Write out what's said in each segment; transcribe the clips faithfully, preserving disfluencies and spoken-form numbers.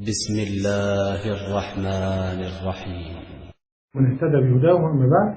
بسم الله الرحمن الرحيم. من اهتدى بهداه أما بعد،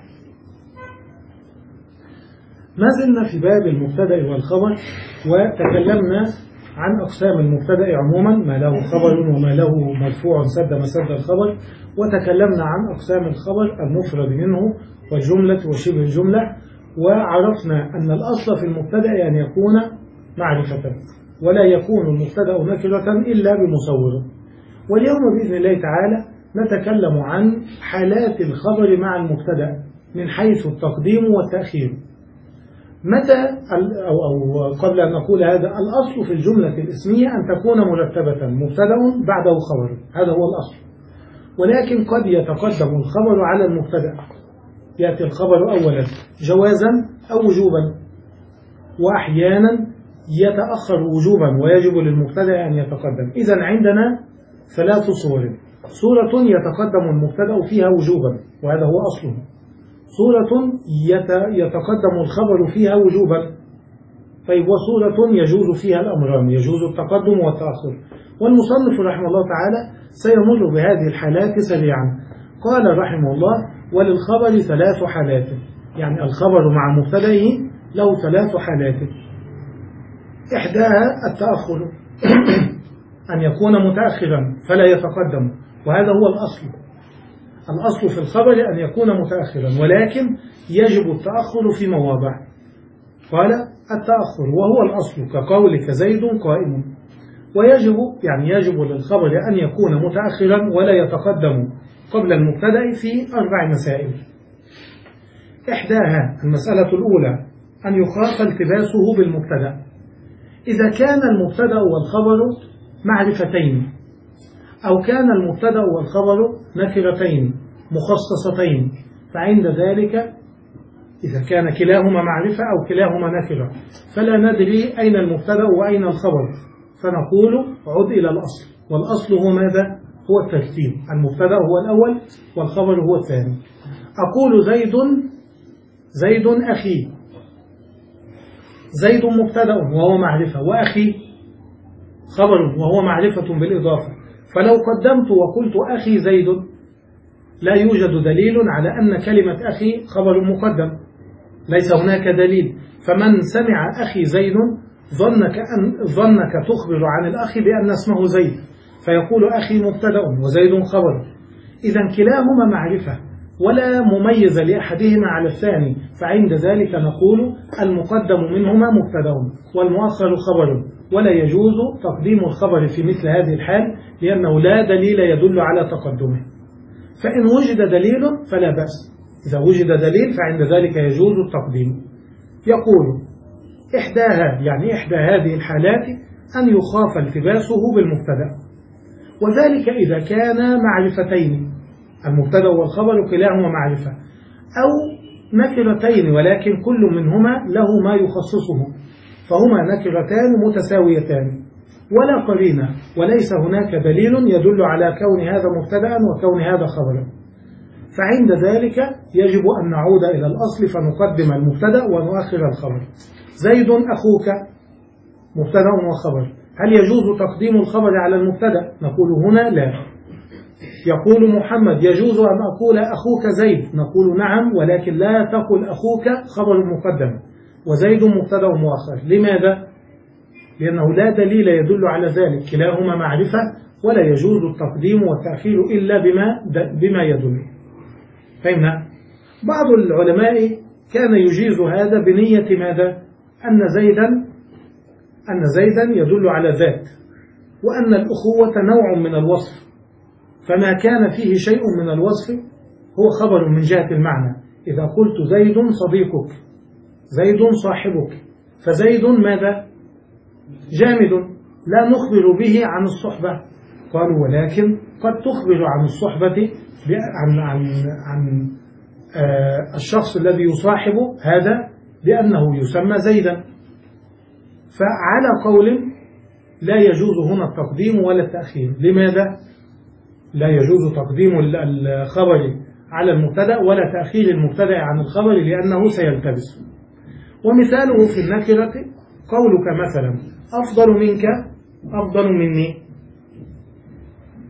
ما زلنا في باب المبتدأ والخبر، وتكلمنا عن أقسام المبتدأ عموما، ما له خبر وما له مرفوع سد مسد الخبر، وتكلمنا عن أقسام الخبر المفرد منه والجملة وشبه الجملة، وعرفنا أن الأصل في المبتدأ أن يكون معرفة، ولا يكون المبتدأ نكرة إلا بمصوره. واليوم بإذن الله تعالى نتكلم عن حالات الخبر مع المبتدأ من حيث التقديم والتأخير. متى أو, أو قبل أن نقول هذا، الأصل في الجملة الاسمية أن تكون مرتبة، مبتدأ بعده خبر، هذا هو الأصل. ولكن قد يتقدم الخبر على المبتدأ، يأتي الخبر أولا جوازا أو وجوبا، وأحيانا يتأخر وجوبا ويجب للمبتدأ أن يتقدم. إذن عندنا ثلاث صور: صورة يتقدم المبتدأ فيها وجوبا وهذا هو أصله، صورة يتقدم الخبر فيها وجوبا، طيب، وصورة يجوز فيها الأمران، يجوز التقدم والتأخر. والمصنف رحمه الله تعالى سيمر بهذه الحالات سريعا. قال رحمه الله: وللخبر ثلاث حالات، يعني الخبر مع مبتدئه له ثلاث حالات. إحداها التأخر أن يكون متأخرا فلا يتقدم، وهذا هو الأصل. الأصل في الخبر أن يكون متأخرا، ولكن يجب التأخر في مواضع. قال: التأخر وهو الأصل كقولك زيد قائم. ويجب يعني يجب للخبر أن يكون متأخرا ولا يتقدم قبل المبتدأ في أربع مسائل. إحداها المسألة الأولى أن يخاف التباسه بالمبتدأ. إذا كان المبتدأ والخبر معرفتين، أو كان المبتدأ والخبر نكرتين مخصصتين، فعند ذلك إذا كان كلاهما معرفة أو كلاهما نكرة فلا ندري أين المبتدأ وأين الخبر، فنقول عد إلى الأصل، والأصل هو ماذا؟ هو الترتيب، المبتدأ هو الأول والخبر هو الثاني. أقول زيد زيد أخي، زيد مبتدأ وهو معرفة، وأخي خبر وهو معرفة بالإضافة، فلو قدمت وقلت أخي زيد لا يوجد دليل على أن كلمة أخي خبر مقدم، ليس هناك دليل. فمن سمع أخي زيد ظنك, أن ظنك تخبر عن الأخ بأن اسمه زيد، فيقول أخي مبتدأ وزيد خبر. إذا كلاهما معرفة ولا مميز لأحدهما على الثاني، فعند ذلك نقول المقدم منهما مبتدأ والمؤخر خبر، ولا يجوز تقديم الخبر في مثل هذه الحال لأنه لا دليل يدل على تقدمه. فإن وجد دليل فلا بأس، إذا وجد دليل فعند ذلك يجوز التقديم. يقول: إحداها يعني إحدى هذه الحالات أن يخاف التباسه بالمبتدأ، وذلك إذا كان معرفتين، المبتدأ والخبر كلاهما معرفة، أو نكرتين ولكن كل منهما له ما يخصصه، فهما نكرتان متساويتان ولا قرينة، وليس هناك دليل يدل على كون هذا مبتدأ وكون هذا خبرا، فعند ذلك يجب أن نعود إلى الأصل فنقدم المبتدأ ونؤخر الخبر. زيد أخوك مبتدأ وخبر، هل يجوز تقديم الخبر على المبتدأ؟ نقول هنا لا. يقول محمد: يجوز أن أقول أخوك زيد؟ نقول نعم، ولكن لا تقل أخوك خبر مقدم وزيد مبتدأ مؤخر. لماذا؟ لأنه لا دليل يدل على ذلك، كلاهما معرفة ولا يجوز التقديم والتأخير إلا بما, بما يدل. فهمنا؟ بعض العلماء كان يجيز هذا بنية ماذا؟ أن زيدا أن زيدا يدل على ذات، وأن الأخوة نوع من الوصف، فما كان فيه شيء من الوصف هو خبر من جهة المعنى. إذا قلت زيد صديقك، زيد صاحبك، فزيد ماذا؟ جامد لا نخبر به عن الصحبة. قالوا: ولكن قد تخبر عن الصحبة عن, عن, عن آه الشخص الذي يصاحبه هذا بأنه يسمى زيدا. فعلى قول لا يجوز هنا التقديم ولا التأخير. لماذا؟ لا يجوز تقديم الخبر على المبتدأ ولا تأخير المبتدأ عن الخبر لأنه سيلتبس. ومثاله في النكرة قولك مثلا: أفضل منك أفضل مني،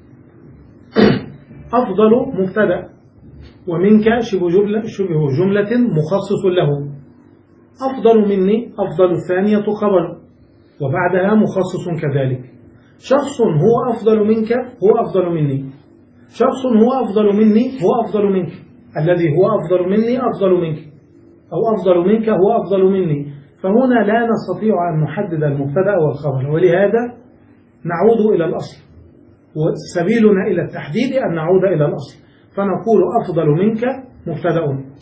أفضل مبتدأ، ومنك شبه جملة, شبه جملة مخصص له. أفضل مني أفضل الثانية خبر، وبعدها مخصص كذلك. شخص هو أفضل منك هو أفضل مني، شخص هو أفضل مني هو أفضل منك، الذي هو أفضل مني أفضل منك، أو أفضل منك هو أفضل مني. فهنا لا نستطيع أن نحدد المبتدأ والخبر، ولهذا نعود إلى الأصل، وسبيلنا إلى التحديد أن نعود إلى الأصل، فنقول أفضل منك مبتدأ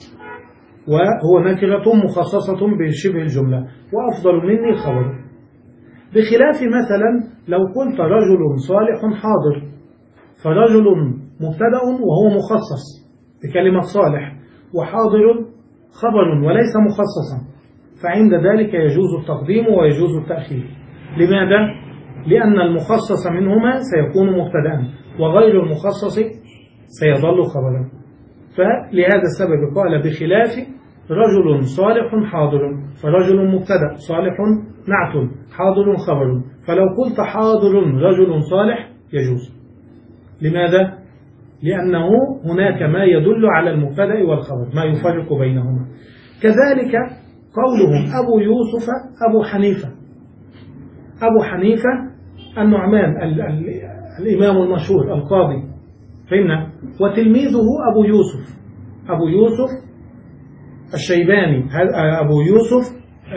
وهو نكرة مخصصة بشبه الجملة، وأفضل مني خبر. بخلاف مثلا لو قلت رجل صالح حاضر، فرجل مبتدأ وهو مخصص بكلمة صالح، وحاضر خبر وليس مخصصا، فعند ذلك يجوز التقديم ويجوز التأخير. لماذا؟ لأن المخصص منهما سيكون مبتدأ، وغير المخصص سيظل خبرا. فلهذا السبب قال بخلاف رجل صالح حاضر، فرجل مبتدأ، صالح نعت، حاضر خبر. فلو قلت حاضر رجل صالح يجوز. لماذا؟ لأنه هناك ما يدل على المبتدأ والخبر، ما يفرق بينهما. كذلك قولهم أبو يوسف أبو حنيفة. أبو حنيفة النعمان ال ال الإمام المشهور القاضي، فهمنا؟ وتلميذه أبو يوسف، أبو يوسف الشيباني، أبو يوسف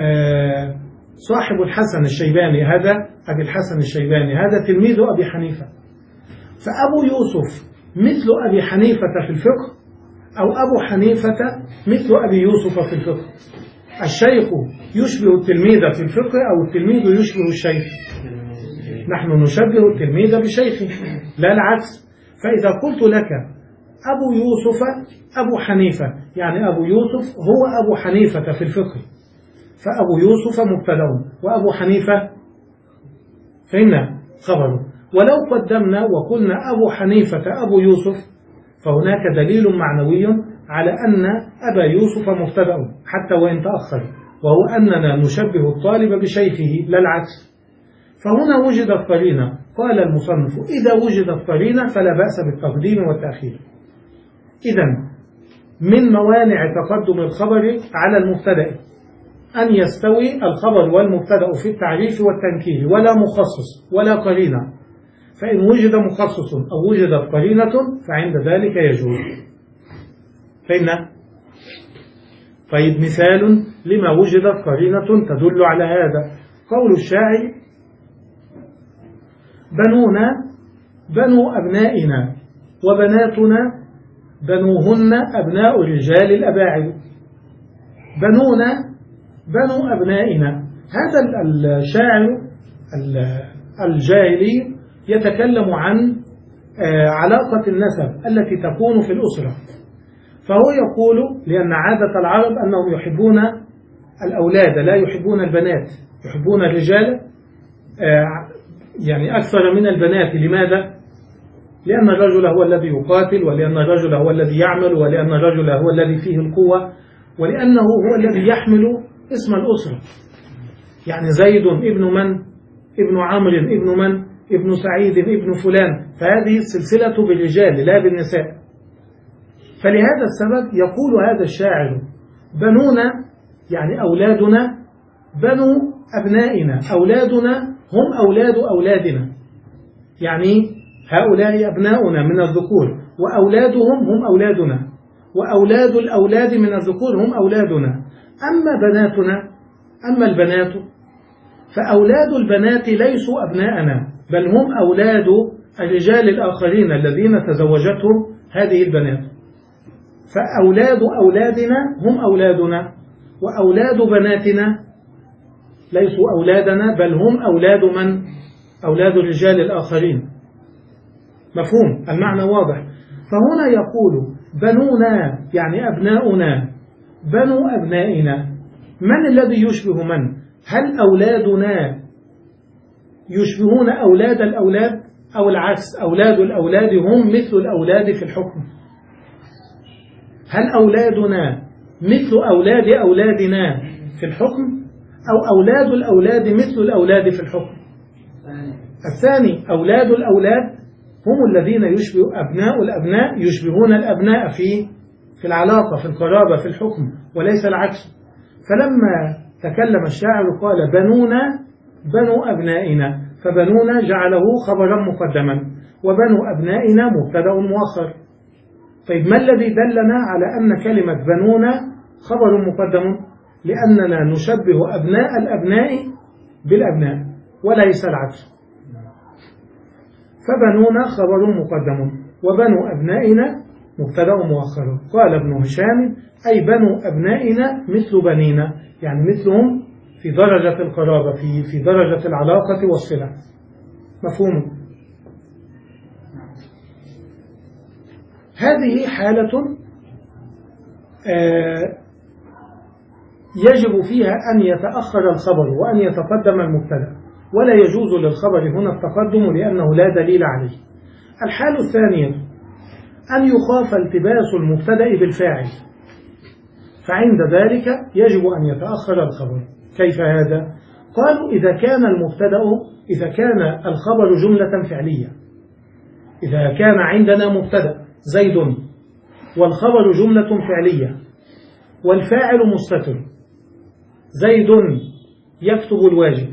صاحب الحسن الشيباني، هذا أبي الحسن الشيباني، هذا تلميذ أبي حنيفة. فأبو يوسف مثل أبي حنيفة في الفقه، أو أبو حنيفة مثل أبي يوسف في الفقه. الشيخ يشبه التلميذ في الفقه، أو التلميذ يشبه الشيخ. نحن نشبه التلميذ بشيخه لا العكس. فإذا قلت لك أبو يوسف أبو حنيفة، يعني أبو يوسف هو أبو حنيفة في الفقه، فأبو يوسف مبتدأ وأبو حنيفة فإن خبره. ولو قدمنا وقلنا أبو حنيفة أبو يوسف، فهناك دليل معنوي على أن أبا يوسف مبتدأ حتى وإن تأخر، وهو أننا نشبه الطالب بشيخه لا العكس. فهنا وجدت قرينة. قال المصنف إذا وجدت قرينة فلا بأس بالتقديم والتأخير. إذن من موانع تقدم الخبر على المبتدأ أن يستوي الخبر والمبتدأ في التعريف والتنكير، ولا مخصص ولا قرينة. فإن وجد مخصص أو وجدت قرينة فعند ذلك يجوز. فإن طيب مثال لما وجدت قرينة تدل على هذا قول الشاعر بنونا بنو أبنائنا وبناتنا بنوهن أبناء الرجال الأباعد. بنونا بنو أبنائنا، هذا الشاعر الجاهلي يتكلم عن علاقة النسب التي تكون في الأسرة. فهو يقول لأن عادة العرب أنهم يحبون الأولاد لا يحبون البنات، يحبون الرجال يعني أكثر من البنات. لماذا؟ لأن الرجل هو الذي يقاتل، ولأن الرجل هو الذي يعمل، ولأن الرجل هو الذي فيه القوة، ولأنه هو الذي يحمل اسم الأسرة. يعني زيد ابن من؟ ابن عمرو ابن من؟ ابن سعيد ابن فلان. فهذه السلسلة بالرجال لا بالنساء. فلهذا السبب يقول هذا الشاعر بنونا يعني أولادنا، بنو أبنائنا أولادنا هم أولاد أولادنا، يعني هؤلاء أبناؤنا من الذكور، وأولادهم هم أولادنا، وأولاد الأولاد من الذكور هم أولادنا. أما بناتنا أما البنات فأولاد البنات ليسوا أبناءنا، بل هم أولاد الرجال الآخرين الذين تزوجتهم هذه البنات. فأولاد أولادنا هم أولادنا، وأولاد بناتنا ليسوا أولادنا، بل هم أولاد من؟ أولاد الرجال الآخرين. مفهوم؟ المعنى واضح. فهنا يقول بنونا يعني أبناؤنا، بنو أبنائنا. من الذي يشبه من؟ هل أولادنا يشبهون أولاد الأولاد، أو العكس أولاد الأولاد هم مثل الأولاد في الحكم؟ هل أولادنا مثل أولاد أولادنا في الحكم، أو أولاد الأولاد مثل الأولاد في الحكم؟ الثاني أولاد الأولاد هم الذين يشبه أبناء الأبناء يشبهون الأبناء في في العلاقة، في القرابة، في الحكم، وليس العكس. فلما تكلم الشاعر قال بنونا بنو أبنائنا، فبنونا جعله خبرا مقدما، وبنو أبنائنا مبتدأ مؤخر. طيب ما الذي دلنا على أن كلمة بنونا خبر مقدم؟ لأننا نشبه أبناء الأبناء بالأبناء وليس العكس. فبنونا خبر مقدم وبنو أبنائنا مبتدأ مؤخر. قال ابن هشام أي بنو أبنائنا مثل بنينا، يعني مثلهم في درجة القرابة، في في درجة العلاقة والصلة. مفهوم؟ هذه حالة آه يجب فيها أن يتأخر الخبر وأن يتقدم المبتدأ، ولا يجوز للخبر هنا التقدم لأنه لا دليل عليه. الحالة الثانية أن يخاف التباس المبتدأ بالفاعل، فعند ذلك يجب أن يتأخر الخبر. كيف هذا؟ قالوا إذا كان المبتدأ إذا كان الخبر جملة فعلية، إذا كان عندنا مبتدأ زيد والخبر جملة فعلية والفاعل مستتر، زيد يكتب الواجب،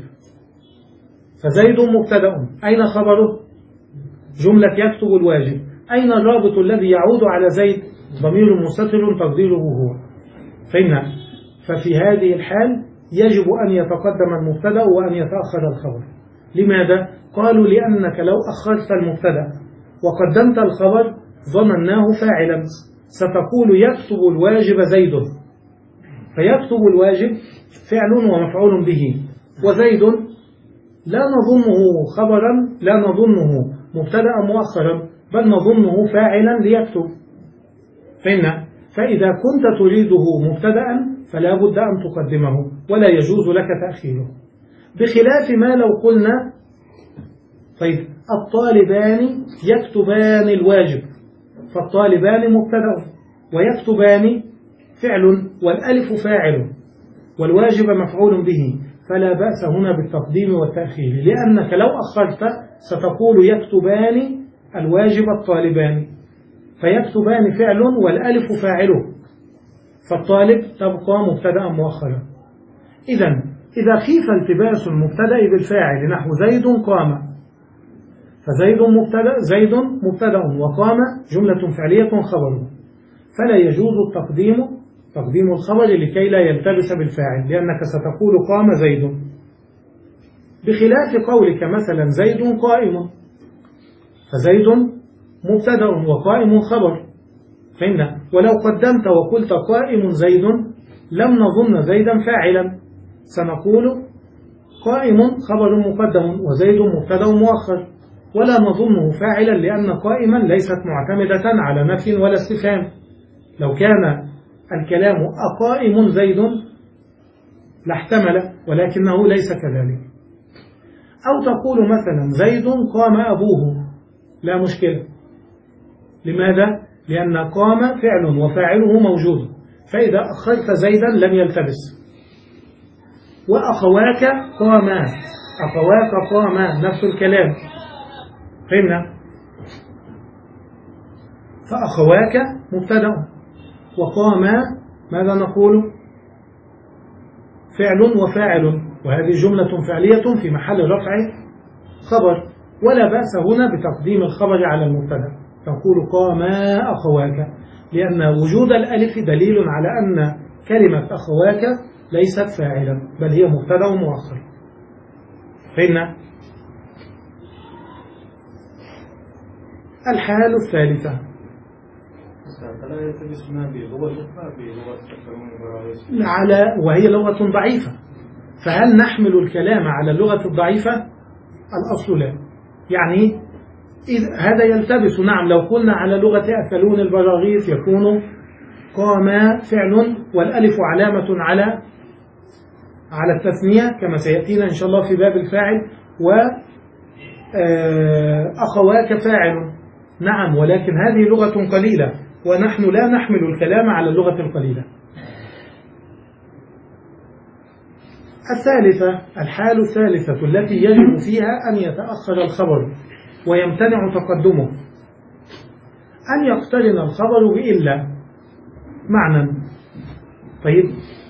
فزيد مبتدأ، أين خبره؟ جملة يكتب الواجب. أين الرابط الذي يعود على زيد؟ ضمير مستتر تقديره هو. فهمنا؟ ففي هذه الحال يجب أن يتقدم المبتدأ وأن يتأخر الخبر. لماذا؟ قالوا لأنك لو أخرت المبتدأ وقدمت الخبر ظنناه فاعلا، ستقول يكتب الواجب زيد، فيكتب الواجب فعل ومفعول به، وزيد لا نظنه خبرا، لا نظنه مبتدأ مؤخرا، بل نظنه فاعلا ليكتب. فهمنا؟ فإذا كنت تريده مبتدأ فلا بد أن تقدمه ولا يجوز لك تأخيره، بخلاف ما لو قلنا طيب الطالبان يكتبان الواجب، فالطالبان مبتدأ ويكتبان فعل والألف فاعل والواجب مفعول به، فلا بأس هنا بالتقديم والتأخير، لأنك لو أخرت ستقول يكتبان الواجب الطالبان، فيكتبان فعل والألف فاعله، فالطالب تبقى مبتدأ مؤخرا. إذا إذا خيف التباس المبتدأ بالفاعل نحو زيد قام، فزيد مبتدأ زيد مبتدأ وقام جملة فعلية خبره، فلا يجوز التقديم تقديم الخبر لكي لا يلتبس بالفاعل، لأنك ستقول قام زيد، بخلاف قولك مثلا زيد قائم، فزيد مبتدأ وقائم خبر. فهمنا؟ ولو قدمت وقلت قائم زيد لم نظن زيدا فاعلا، سنقول قائم خبر مقدم وزيد مبتدأ مؤخر، ولا نظنه فاعلا لأن قائما ليست معتمدة على نفي ولا استفهام. لو كان الكلام أقائم زيد لاحتمل، ولكنه ليس كذلك. أو تقول مثلا زيد قام أبوه، لا مشكلة. لماذا؟ لأن قام فعل وفاعله موجود، فإذا أخرت زيدا لم يلتبس. وأخواك قاما، أخواك قاما نفس الكلام. فهمنا؟ فأخواك مبتدأ وقاما ماذا نقول؟ فعل وفاعل، وهذه جملة فعلية في محل رفع خبر، ولا بأس هنا بتقديم الخبر على المبتدأ، تقول قاما أخواك، لأن وجود الألف دليل على أن كلمة أخواك ليست فاعلا بل هي مبتدأ مؤخر. فهمنا؟ الحالة الثالثة على وهي لغة ضعيفة، فهل نحمل الكلام على اللغة الضعيفة؟ الأصل لا. يعني إذ هذا يلتبس. نعم، لو قلنا على لغة أكلون البراغيث يكون قام فعل والألف علامة على على التثنية كما سيأتينا إن شاء الله في باب الفاعل، وأخواك فاعل. نعم، ولكن هذه لغة قليلة ونحن لا نحمل الكلام على اللغة القليلة. الثالثة الحالة الثالثة التي يجب فيها أن يتأخر الخبر ويمتنع تقدمه أن يقترن الخبر بإلا معنى. طيب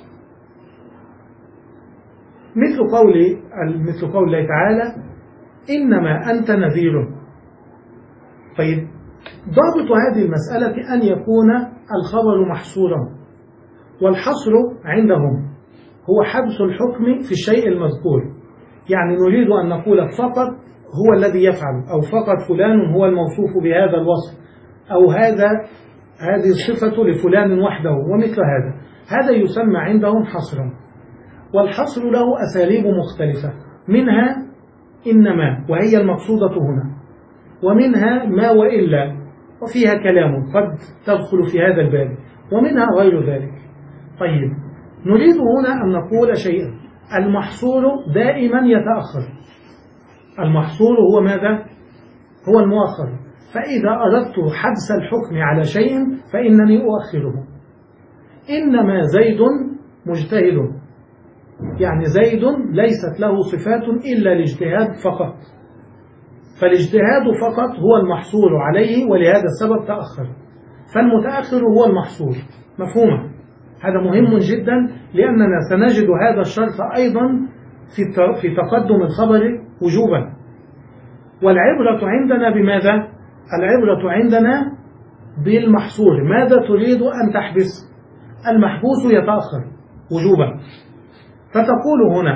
مثل قول مثل قول الله تعالى إنما أنت نذير. طيب ضابط هذه المسألة أن يكون الخبر محصورا، والحصر عندهم هو حبس الحكم في الشيء المذكور. يعني نريد أن نقول فقط هو الذي يفعل، أو فقط فلان هو الموصوف بهذا الوصف، أو هذا هذه الصفة لفلان وحده ومثل هذا. هذا يسمى عندهم حصرا. والحصر له أساليب مختلفة، منها إنما وهي المقصودة هنا، ومنها ما وإلا وفيها كلام قد تدخل في هذا الباب، ومنها غير ذلك. طيب نريد هنا أن نقول شيئا. المحصور دائما يتأخر. المحصور هو ماذا؟ هو المؤخر. فإذا أردت حبس الحكم على شيء فإنني أؤخره. إنما زيد مجتهد، يعني زيد ليست له صفات إلا الاجتهاد فقط، فالاجتهاد فقط هو المحصور عليه، ولهذا السبب تأخر. فالمتأخر هو المحصور. مفهوم؟ هذا مهم جدا، لأننا سنجد هذا الشرط أيضا في تقدم الخبر وجوبا. والعبرة عندنا بماذا؟ العبرة عندنا بالمحصور. ماذا تريد أن تحبس؟ المحبوس يتأخر وجوبا. فتقول هنا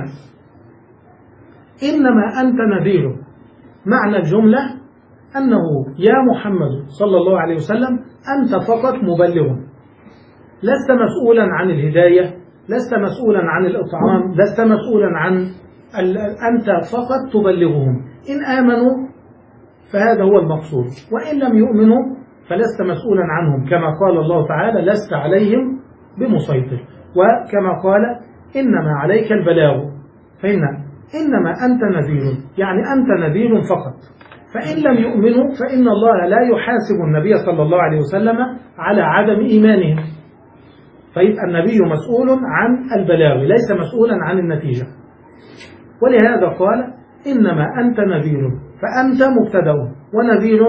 إنما أنت نذير. معنى الجملة أنه يا محمد صلى الله عليه وسلم أنت فقط مبلغ، لست مسؤولا عن الهداية، لست مسؤولا عن الإطعام، لست مسؤولا عن ال... أنت فقط تبلغهم. إن آمنوا فهذا هو المقصود، وإن لم يؤمنوا فلست مسؤولا عنهم، كما قال الله تعالى لست عليهم بمسيطر، وكما قال إنما عليك البلاغ. فإن إنما أنت نذير، يعني أنت نذير فقط. فإن لم يؤمنوا فإن الله لا يحاسب النبي صلى الله عليه وسلم على عدم إيمانهم. فيبقى النبي مسؤول عن البلاغ، ليس مسؤولا عن النتيجة. ولهذا قال إنما أنت نذير، فأنت مبتدأ ونذير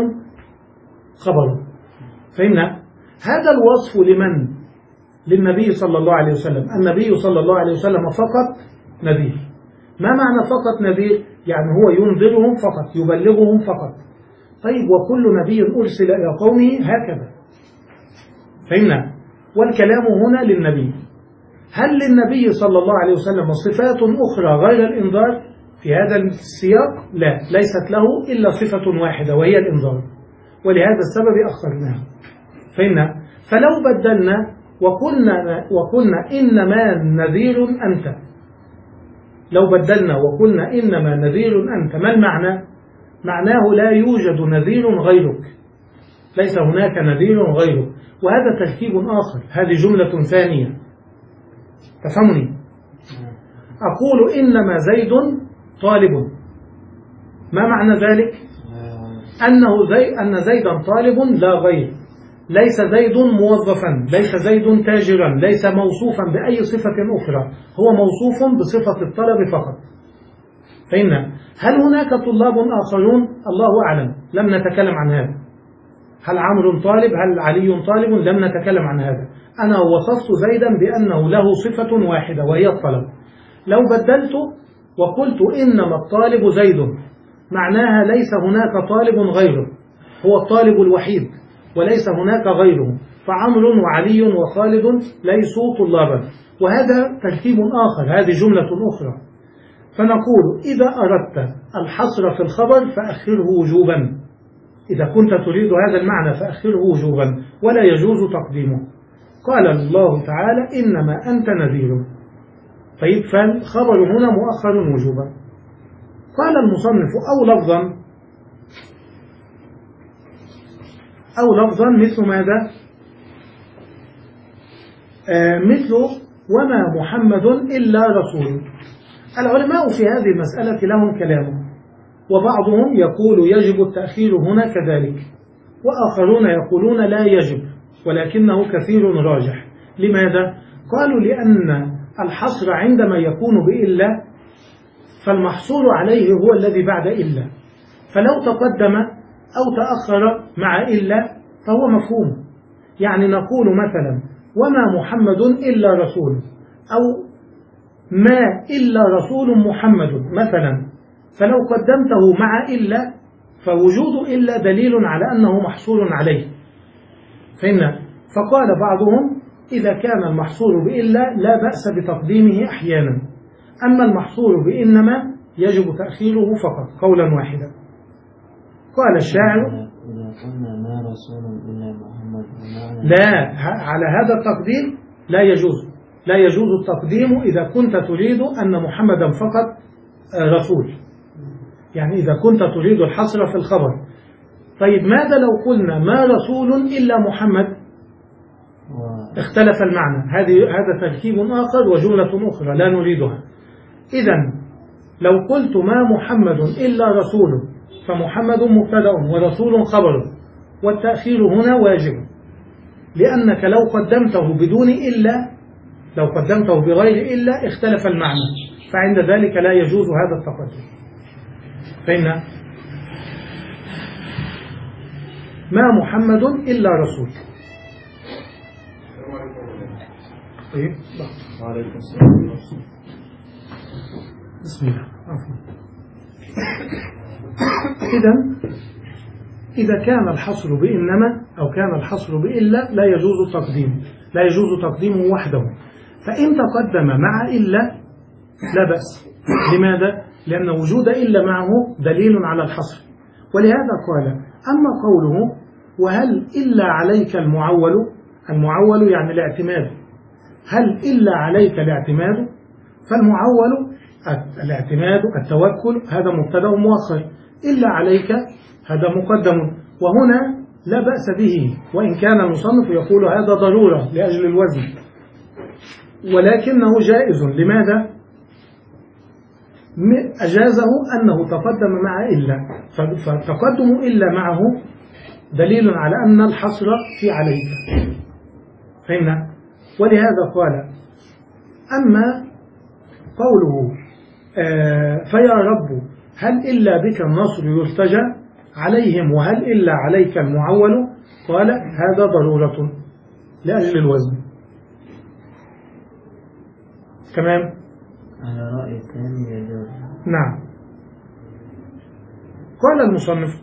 خبر. فإن هذا الوصف لمن؟ للنبي صلى الله عليه وسلم. النبي صلى الله عليه وسلم فقط نذير. ما معنى فقط نذير؟ يعني هو ينذرهم فقط، يبلغهم فقط. طيب وكل نبي أرسل إلى قومه هكذا. فهمنا؟ والكلام هنا للنبي. هل للنبي صلى الله عليه وسلم صفات أخرى غير الإنذار في هذا السياق؟ لا، ليست له إلا صفة واحدة وهي الإنذار، ولهذا السبب أخرناها. فهمنا؟ فلو بدلنا وقلنا, وقلنا إنما نذير أنت، لو بدلنا وقلنا إنما نذير أنت، ما المعنى؟ معناه لا يوجد نذير غيرك، ليس هناك نذير غيرك. وهذا تركيب آخر، هذه جملة ثانية. تفهمني؟ أقول إنما زيد طالب. ما معنى ذلك؟ أنه زي أن زيدا طالب لا غير. ليس زيد موظفا، ليس زيد تاجرا، ليس موصوفا بأي صفة أخرى، هو موصوف بصفة الطلب فقط. فإن هل هناك طلاب آخرون؟ الله أعلم، لم نتكلم عن هذا. هل عمرو طالب؟ هل علي طالب؟ لم نتكلم عن هذا. أنا وصفت زيدا بأنه له صفة واحدة وهي الطلب. لو بدلت وقلت إنما الطالب زيد، معناها ليس هناك طالب غيره، هو الطالب الوحيد وليس هناك غيره. فعمرو وعلي وخالد ليسوا طلابا. وهذا ترتيب آخر، هذه جملة أخرى. فنقول إذا أردت الحصر في الخبر فأخره وجوبا. إذا كنت تريد هذا المعنى فأخره وجوبا ولا يجوز تقديمه. قال الله تعالى إنما أنت نذير. طيب فالخبر هنا مؤخر وجوبا. قال المصنف أو لفظا، أو لفظا مثل ماذا؟ آه مثل وما محمد إلا رسول. العلماء في هذه المسألة لهم كلام، وبعضهم يقول يجب التأخير هنا كذلك، وآخرون يقولون لا يجب ولكنه كثير راجح. لماذا؟ قالوا لأن الحصر عندما يكون بإلا فالمحصور عليه هو الذي بعد إلا، فلو تقدم أو تأخر مع إلا فهو مفهوم. يعني نقول مثلا وما محمد إلا رسول، أو ما إلا رسول محمد مثلا، فلو قدمته مع إلا فوجود إلا دليل على أنه محصور عليه. فإن فقال بعضهم إذا كان المحصور بإلا لا بأس بتقديمه أحيانا، أما المحصور بإنما يجب تأخيره فقط قولا واحدا. قال الشاعر إذا قلنا ما رسول إلا محمد لا، على هذا التقديم لا يجوز، لا يجوز التقديم إذا كنت تريد أن محمدا فقط رسول، يعني إذا كنت تريد الحصر في الخبر. طيب ماذا لو قلنا ما رسول إلا محمد؟ اختلف المعنى، هذه هذا تركيب آخر وجملة أخرى لا نريدها. إذن لو قلت ما محمد إلا رسول فمحمد مبتدأ ورسول خبر، والتأخير هنا واجب، لأنك لو قدمته بدون إلا، لو قدمته بغير إلا اختلف المعنى، فعند ذلك لا يجوز هذا التقدم. فإن ما محمد إلا رسول. طيب وعليكم السلام. بسم الله. إذن إذا كان الحصر بإنما أو كان الحصر بإلا لا يجوز تقديمه، لا يجوز تقديمه وحده. فإن تقدم مع إلا لا بأس. لماذا؟ لأن وجود إلا معه دليل على الحصر. ولهذا قال أما قوله وهل إلا عليك المعول، المعول يعني الاعتماد، هل إلا عليك الاعتماد؟ فالمعول الاعتماد التوكل هذا مبتدأ مؤخر، إلا عليك هذا مقدم، وهنا لا بأس به، وإن كان المصنف يقول هذا ضرورة لأجل الوزن، ولكنه جائز. لماذا؟ أجازه أنه تقدم مع إلا، فتقدم إلا معه دليل على أن الحصر في عليك. فهمنا؟ ولهذا قال أما قوله آه فيا رب هل إلا بك النصر يرتجى عليهم وهل إلا عليك المعول، قال هذا ضرورة لأجل الوزن. تمام؟ على رأي الثاني يجوز. نعم. قال المصنف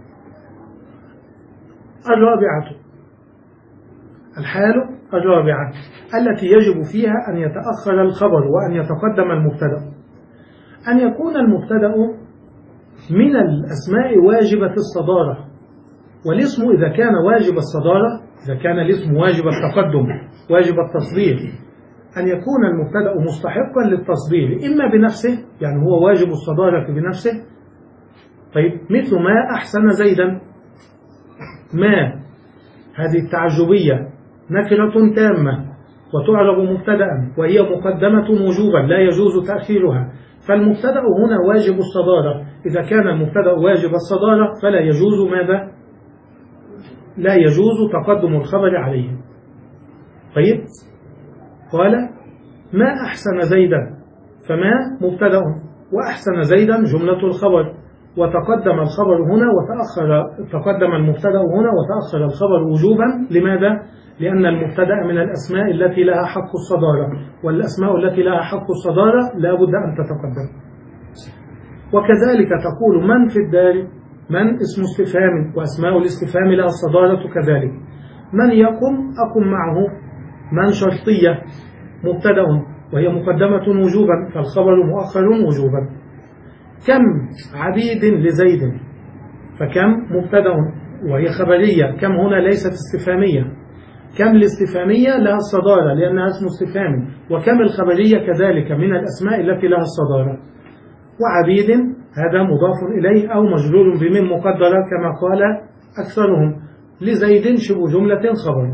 الرابعة، الحال الرابعة التي يجب فيها أن يتأخر الخبر وأن يتقدم المبتدأ، أن يكون المبتدأ من الأسماء واجبة الصدارة، والاسم إذا كان واجب الصدارة، إذا كان الاسم واجب التقدم واجب التصدير، أن يكون المبتدأ مستحقا للتصدير إما بنفسه، يعني هو واجب الصدارة بنفسه. طيب مثل ما أحسن زيدا، ما هذه التعجبية نكرة تامة وتعرب مبتدأ وهي مقدمة وجوبا لا يجوز تأخيرها، فالمبتدأ هنا واجب الصدارة. إذا كان المبتدأ واجب الصدارة فلا يجوز ماذا؟ لا يجوز تقدم الخبر عليه. طيب قال ما أحسن زيدا، فما مبتدأ وأحسن زيدا جملة الخبر، وتقدم الخبر هنا وتأخر، تقدم المبتدأ هنا وتأخر الخبر وجوبا. لماذا؟ لأن المبتدأ من الأسماء التي لها حق الصدارة، والأسماء التي لها حق الصدارة لا بد أن تتقدم. وكذلك تقول من في الدار، من اسم استفهام وأسماء الاستفهام لها الصدارة كذلك. من يقم أقم معه، من شرطية مبتدأ وهي مقدمة وجوبا فالخبر مؤخر وجوبا. كم عبيد لزيد، فكم مبتدأ وهي خبرية، كم هنا ليست استفهامية، كم الاستفهامية لها الصدارة لأنها اسم استفهام، وكم الخبرية كذلك من الأسماء التي لها الصدارة. وعبيد هذا مضاف إليه أو مجرور بمن مقدرة كما قال أكثرهم، لزيد شبه جملة خبر.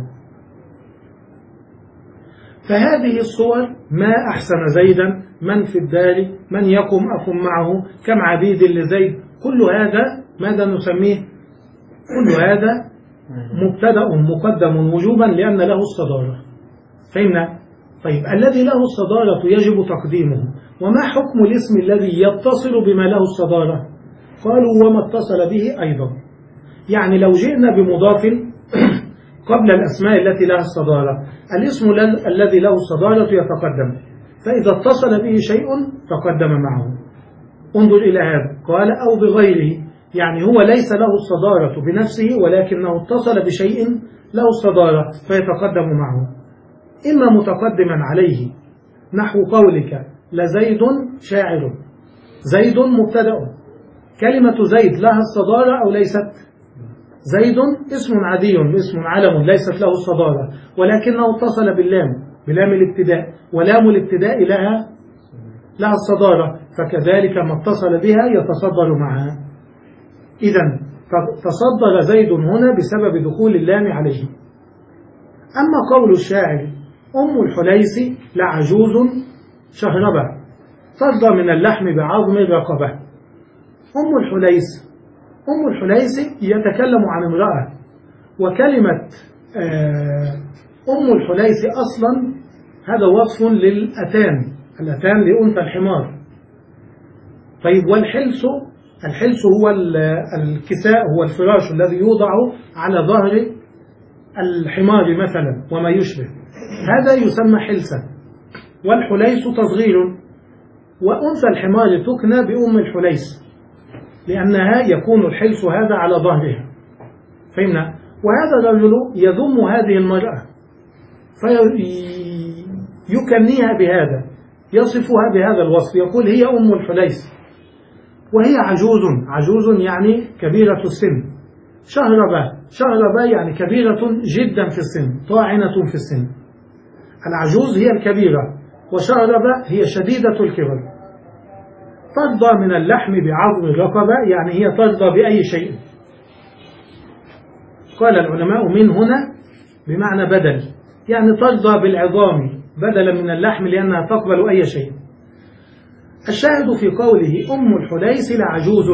فهذه الصور ما أحسن زيدا، من في الدار، من يقم أقم معه، كم عبيد لزيد، كل هذا ماذا نسميه؟ كل هذا مبتدأ مقدم وجوبا لأن له الصدارة. فهمنا؟ طيب الذي له الصدارة يجب تقديمه. وما حكم الاسم الذي يتصل بما له الصدارة؟ قالوا وما اتصل به أيضا. يعني لو جئنا بمضاف قبل الأسماء التي لها الصدارة، الاسم الذي له الصدارة يتقدم، فإذا اتصل به شيء تقدم معه. انظر إلى هذا، قال أو بغيره، يعني هو ليس له الصدارة بنفسه ولكنه اتصل بشيء له الصدارة فيتقدم معه، إما متقدما عليه نحو قولك لزيد شاعر. زيد مبتدأ، كلمة زيد لها الصدارة أو ليست؟ زيد اسم عادي، اسم علم ليست له الصدارة، ولكنه اتصل باللام، بلام الابتداء، ولام الابتداء لها لها الصدارة، فكذلك ما اتصل بها يتصدر معها. إذن تصدر زيد هنا بسبب دخول اللام عليه. أما قول الشاعر أم الحليس لعجوز شهربة ترضى من اللحم بعظم الرقبة. أم الحليس أم الحليس يتكلم عن امرأة، وكلمة أم الحليس أصلا هذا وصف للأتان، الأتان لأنثى الحمار. طيب والحلس، الحلس هو الكساء، هو الفراش الذي يوضع على ظهر الحمار مثلا وما يشبه، هذا يسمى حلسا. والحليس تصغير، وأنثى الحمار تكنى بأم الحليس لأنها يكون الحلس هذا على ظهرها. فهمنا؟ وهذا الرجل يذم هذه المرأة فيكنيها بهذا، يصفها بهذا الوصف، يقول هي أم الحليس، وهي عجوز. عجوز يعني كبيرة السن. شهربة، شهربة يعني كبيرة جدا في السن، طاعنة في السن. العجوز هي الكبيرة، وشهربة هي شديدة الكبر. ترضى من اللحم بعظم الرقبة، يعني هي ترضى بأي شيء. قال العلماء من هنا بمعنى بدل، يعني ترضى بالعظام بدلا من اللحم لأنها تقبل أي شيء. الشاهد في قوله أم الحليس لعجوز.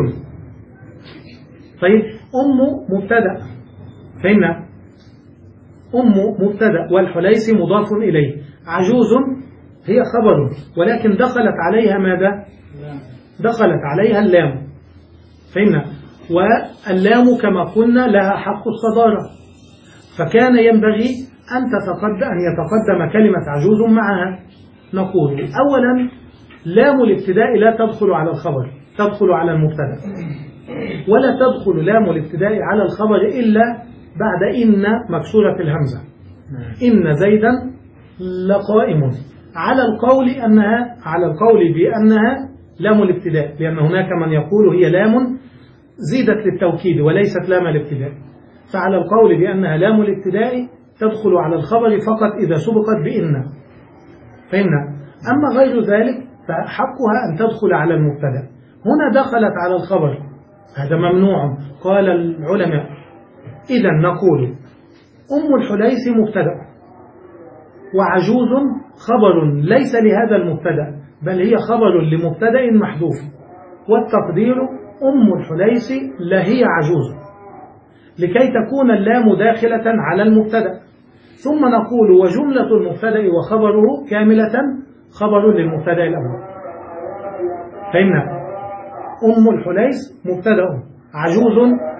طيب أم مبتدأ، فهمنا؟ أم مبتدأ والحليس مضاف إليه، عجوز هي خبر، ولكن دخلت عليها ماذا؟ دخلت عليها اللام، فهمنا؟ واللام كما قلنا لها حق الصدارة، فكان ينبغي أن تتقدم أن يتقدم كلمة عجوز معها. نقول أولا لام الابتداء لا تدخل على الخبر، تدخل على المبتدأ، ولا تدخل لام الابتداء على الخبر إلا بعد إن مكسورة الهمزة. إن زيدا لقائم، على القول أنها على القول بأنها لام الابتداء، لأن هناك من يقول هي لام زيدت للتوكيد وليست لام الابتداء، فعلى القول بأنها لام الابتداء تدخل على الخبر فقط إذا سبقت بإن، فهمنا؟ أما غير ذلك فحقها أن تدخل على المبتدأ. هنا دخلت على الخبر، هذا ممنوع. قال العلماء إذا نقول أم الحليس مبتدأ، وعجوز خبر ليس لهذا المبتدأ، بل هي خبر لمبتدأ محذوف، والتقدير أم الحليس لهي عجوز، لكي تكون اللام داخلة على المبتدأ. ثم نقول وجملة المبتدأ وخبره كاملة خبر للمبتدأ الأول. فهمنا؟ أم الحليس مبتدأ، عجوز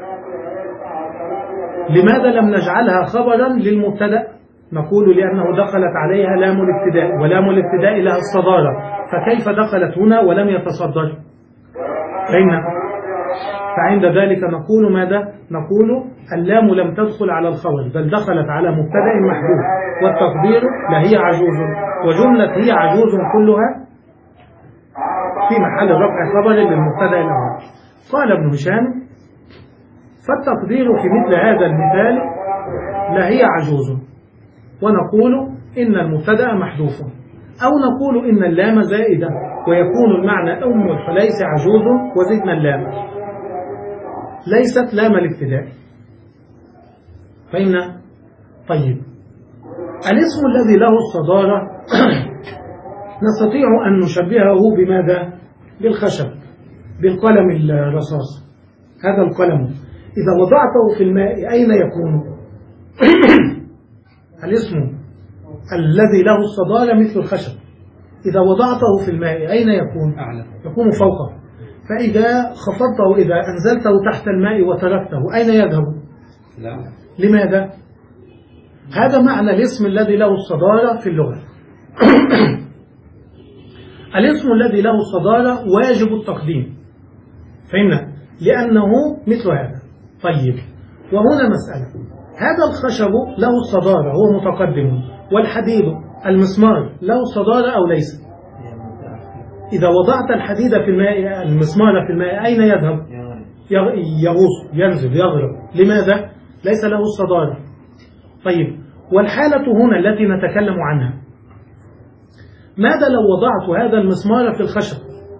لماذا لم نجعلها خبرا للمبتدأ؟ نقول لأنه دخلت عليها لام الابتداء، ولام الابتداء لها الصدارة، فكيف دخلت هنا ولم يتصدر؟ فهمنا؟ فعند ذلك نقول ماذا؟ نقول اللام لم تدخل على الخبر، بل دخلت على مبتدأ محذوف، والتقدير لهي عجوز، وجملة هي عجوز كلها في محل رفع خبر للمبتدأ الأول. قال ابن هشام فالتقدير في مثل هذا المثال لهي عجوز، ونقول إن المبتدأ محذوف، أو نقول إن اللام زائدة ويكون المعنى أم الحليس عجوز وزدنا اللام، ليست لام الابتداء. فإن طيب الاسم الذي له الصدارة نستطيع أن نشبهه بماذا؟ بالخشب، بالقلم الرصاص. هذا القلم إذا وضعته في الماء أين يكون؟ الاسم الذي له الصدارة مثل الخشب، إذا وضعته في الماء أين يكون؟ أعلى، يكون فوقه. فإذا خفضته إذا أنزلته تحت الماء وتركته أين يذهب؟ لا. لماذا؟ هذا معنى الاسم الذي له الصدارة في اللغة. الاسم الذي له الصدارة واجب التقديم، فهمنا؟ لأنه مثل هذا. طيب، وهنا مسألة، هذا الخشب له الصدارة هو متقدم، والحديد المسمار له الصدارة أو ليس؟ إذا وضعت الحديد في الماء، المسمار في الماء، أين يذهب؟ يغوص، ينزل، يغرق. لماذا؟ ليس له الصدارة. طيب، والحالة هنا التي نتكلم عنها، ماذا لو وضعت هذا المسمار في الخشب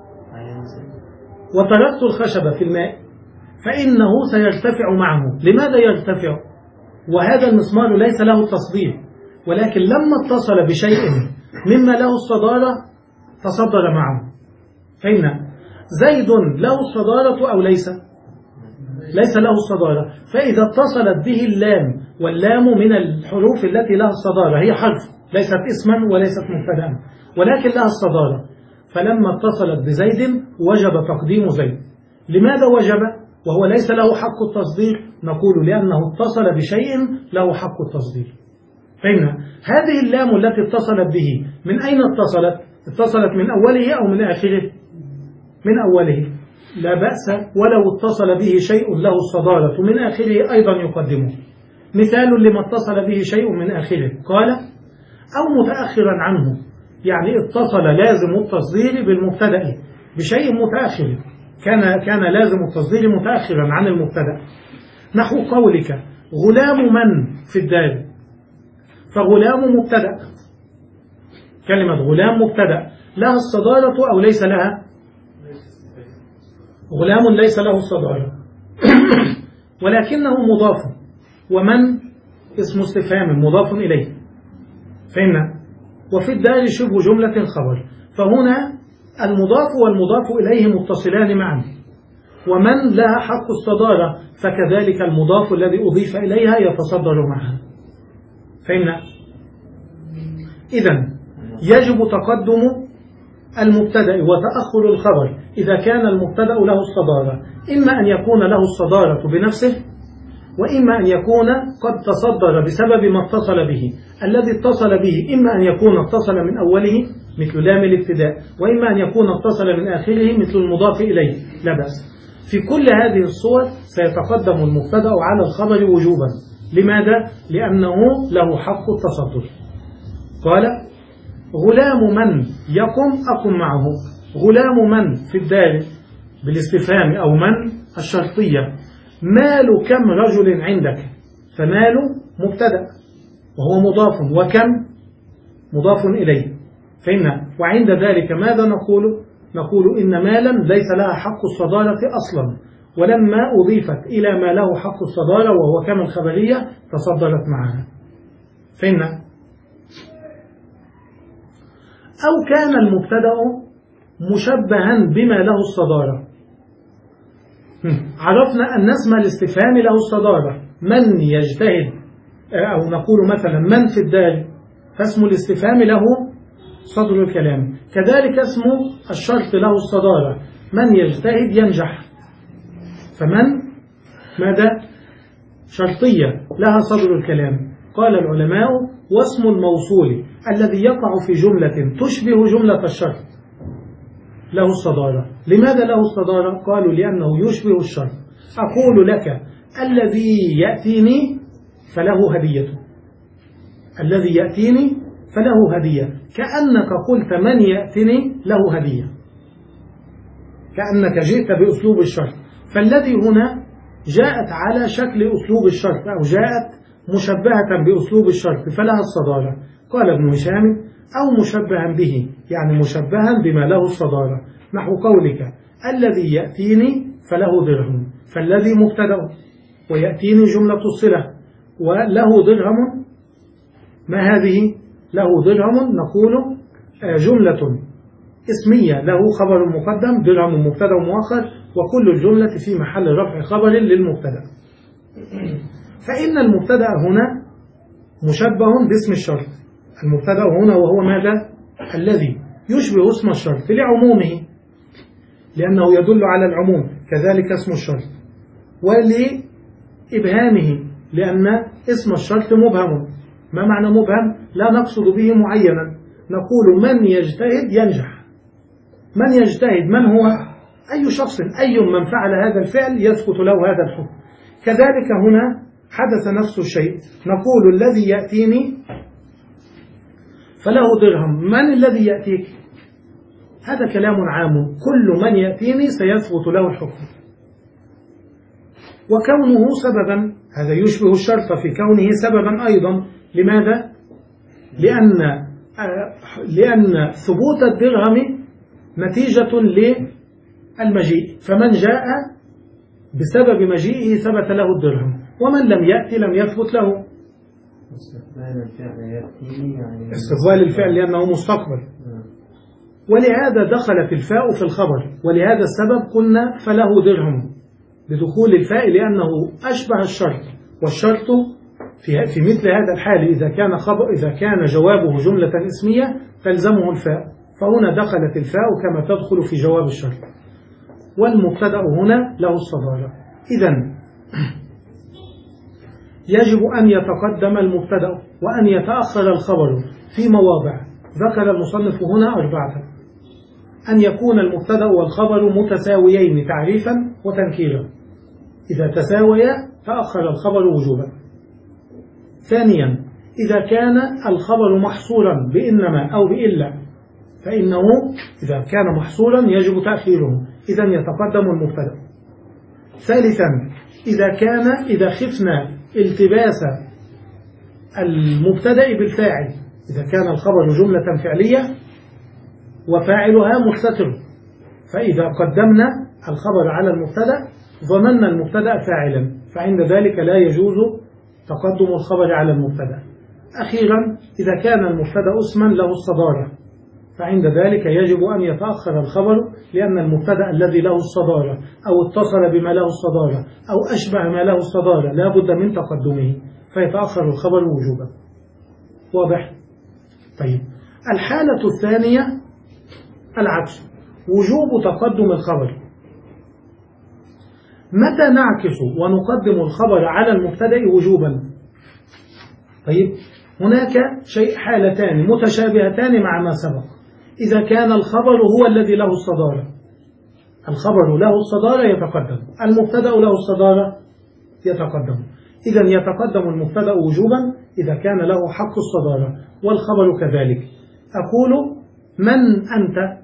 وتركت الخشب في الماء؟ فإنه سيرتفع معه. لماذا يرتفع وهذا المسمار ليس له التصدير؟ ولكن لما اتصل بشيء مما له الصدارة تصدر معه. فإن زيد له الصدارة أو ليس؟ ليس له الصدارة. فإذا اتصلت به اللام، واللام من الحروف التي لها الصدارة، هي حرف ليست اسما وليست مبتدأ ولكن لها الصدارة، فلما اتصلت بزيد وجب تقديم زيد. لماذا وجب وهو ليس له حق التصدير؟ نقول لأنه اتصل بشيء له حق التصدير. فهمنا؟ هذه اللام التي اتصلت به من أين اتصلت؟ اتصلت من أوله أو من آخره؟ من أوله. لا بأس ولو اتصل به شيء له الصدارة من آخره أيضا يقدمه. مثال لما اتصل به شيء من آخره قال أو متأخرا عنه، يعني اتصل لازم التصدير بالمبتدأ بشيء متأخر، كان كان لازم التصدير متأخرا عن المبتدأ، نحو قولك غلام من في الدار، فغلام مبتدأ، كلمة غلام مبتدأ، لها الصدارة أو ليس لها؟ غلام ليس له الصدارة ولكنه مضاف، ومن اسم استفهام مضاف إليه. فهمنا؟ وفي الدار شبه جملة خبر، فهنا المضاف والمضاف إليه متصلان معا، ومن لها حق الصدارة فكذلك المضاف الذي أضيف إليها يتصدر معها. فهمنا؟ إذن يجب تقدم المبتدأ وتأخر الخبر إذا كان المبتدأ له الصدارة، إما أن يكون له الصدارة بنفسه، وإما أن يكون قد تصدر بسبب ما اتصل به. الذي اتصل به إما أن يكون اتصل من أوله مثل لام الابتداء، وإما أن يكون اتصل من آخره مثل المضاف إليه، لا بأس. في كل هذه الصور سيتقدم المبتدأ على الخبر وجوبا. لماذا؟ لأنه له حق التصدر. قال غلام من يقم أقم معه، غلام من في الدار بالاستفهام أو من الشرطية، مال كم رجل عندك، فمال مبتدأ وهو مضاف، وكم مضاف إليه. فإن وعند ذلك ماذا نقول؟ نقول إن مالا ليس لها حق الصدارة أصلا، ولما أضيفت إلى ما له حق الصدارة وهو كم الخبرية تصدرت معها. فإن أو كان المبتدأ مشبها بما له الصدارة. عرفنا أن اسم الاستفهام له الصدارة، من يجتهد، أو نقول مثلا من في الدار، فاسم الاستفهام له صدر الكلام. كذلك اسم الشرط له الصدارة، من يجتهد ينجح، فمن ماذا؟ شرطية لها صدر الكلام. قال العلماء واسم الموصول الذي يقع في جملة تشبه جملة الشرط له الصدارة. لماذا له الصدارة؟ قالوا لأنه يشبه الشرط. أقول لك الذي يأتيني فله هدية، الذي يأتيني فله هدية، كأنك قلت من يأتيني له هدية، كأنك جئت بأسلوب الشرط. فالذي هنا جاءت على شكل أسلوب الشرط، أو جاءت مشبهة بأسلوب الشرط فلها الصدارة. قال ابن هشام أو مشبها به، يعني مشبها بما له الصدارة، نحو قولك الذي يأتيني فله درهم، فالذي مبتدأ ويأتيني جملة الصلة، وله درهم، ما هذه؟ له درهم نقول جملة اسمية له خبر مقدم، درهم مبتدأ مؤخر، وكل الجملة في محل رفع خبر للمبتدأ. فإن المبتدأ هنا مشبه باسم الشرط، المبتدأ هنا وهو ماذا؟ الذي يشبه اسم الشرط لعمومه. لأنه يدل على العموم، كذلك اسم الشرط. ولإبهامه لأن اسم الشرط مبهم. ما معنى مبهم؟ لا نقصد به معينا، نقول من يجتهد ينجح. من يجتهد من هو؟ أي شخص، أي من فعل هذا الفعل يسقط له هذا الحكم. كذلك هنا حدث نفس الشيء، نقول الذي يأتيني فله درهم. من الذي يأتيك؟ هذا كلام عام، كل من يأتيني سيثبت له الحكم. وكونه سببا هذا يشبه الشرط في كونه سببا أيضا. لماذا؟ لأن لأن ثبوت الدرهم نتيجة للمجيء، فمن جاء بسبب مجيئه ثبت له الدرهم، ومن لم يأتي لم يثبت له. استقبال الفعل يأتي يعني استقبال الفعل لأنه مستقبل. ولهذا دخلت الفاء في الخبر، ولهذا السبب قلنا فله درهم بدخول الفاء لأنه أشبه الشرط. والشرط في في مثل هذا الحال إذا كان خبر إذا كان جوابه جملة اسمية تلزمه الفاء، فهنا دخلت الفاء كما تدخل في جواب الشرط. والمبتدأ هنا له الصدارة. إذن يجب أن يتقدم المبتدأ وأن يتأخر الخبر في مواضع ذكر المصنف هنا أربعة: أن يكون المبتدأ والخبر متساويين تعريفا وتنكيرا، إذا تساويا تأخر الخبر وجوبا. ثانيا إذا كان الخبر محصورا بإنما أو بإلا فإنه إذا كان محصورا يجب تأخيره، إذن يتقدم المبتدأ. ثالثا إذا كان إذا خفنا التباس المبتدأ بالفاعل، إذا كان الخبر جملة فعلية وفاعلها مستتر، فإذا قدمنا الخبر على المبتدأ ظننا المبتدأ فاعلا، فعند ذلك لا يجوز تقدم الخبر على المبتدأ. أخيرا إذا كان المبتدأ اسما له الصدارة، فعند ذلك يجب أن يتأخر الخبر لأن المبتدأ الذي له الصدارة أو اتصل بما له الصدارة أو أشبه ما له الصدارة لا بد من تقدمه، فيتأخر الخبر وجوبا. واضح؟ طيب، الحالة الثانية العكس، وجوب تقدم الخبر. متى نعكس ونقدم الخبر على المبتدأ وجوبا؟ طيب، هناك شيء حالتان متشابهتان مع ما سبق. إذا كان الخبر هو الذي له الصدارة، الخبر له الصدارة يتقدم، المبتدأ له الصدارة يتقدم. إذن يتقدم المبتدأ وجوبا إذا كان له حق الصدارة، والخبر كذلك. أقول من أنت؟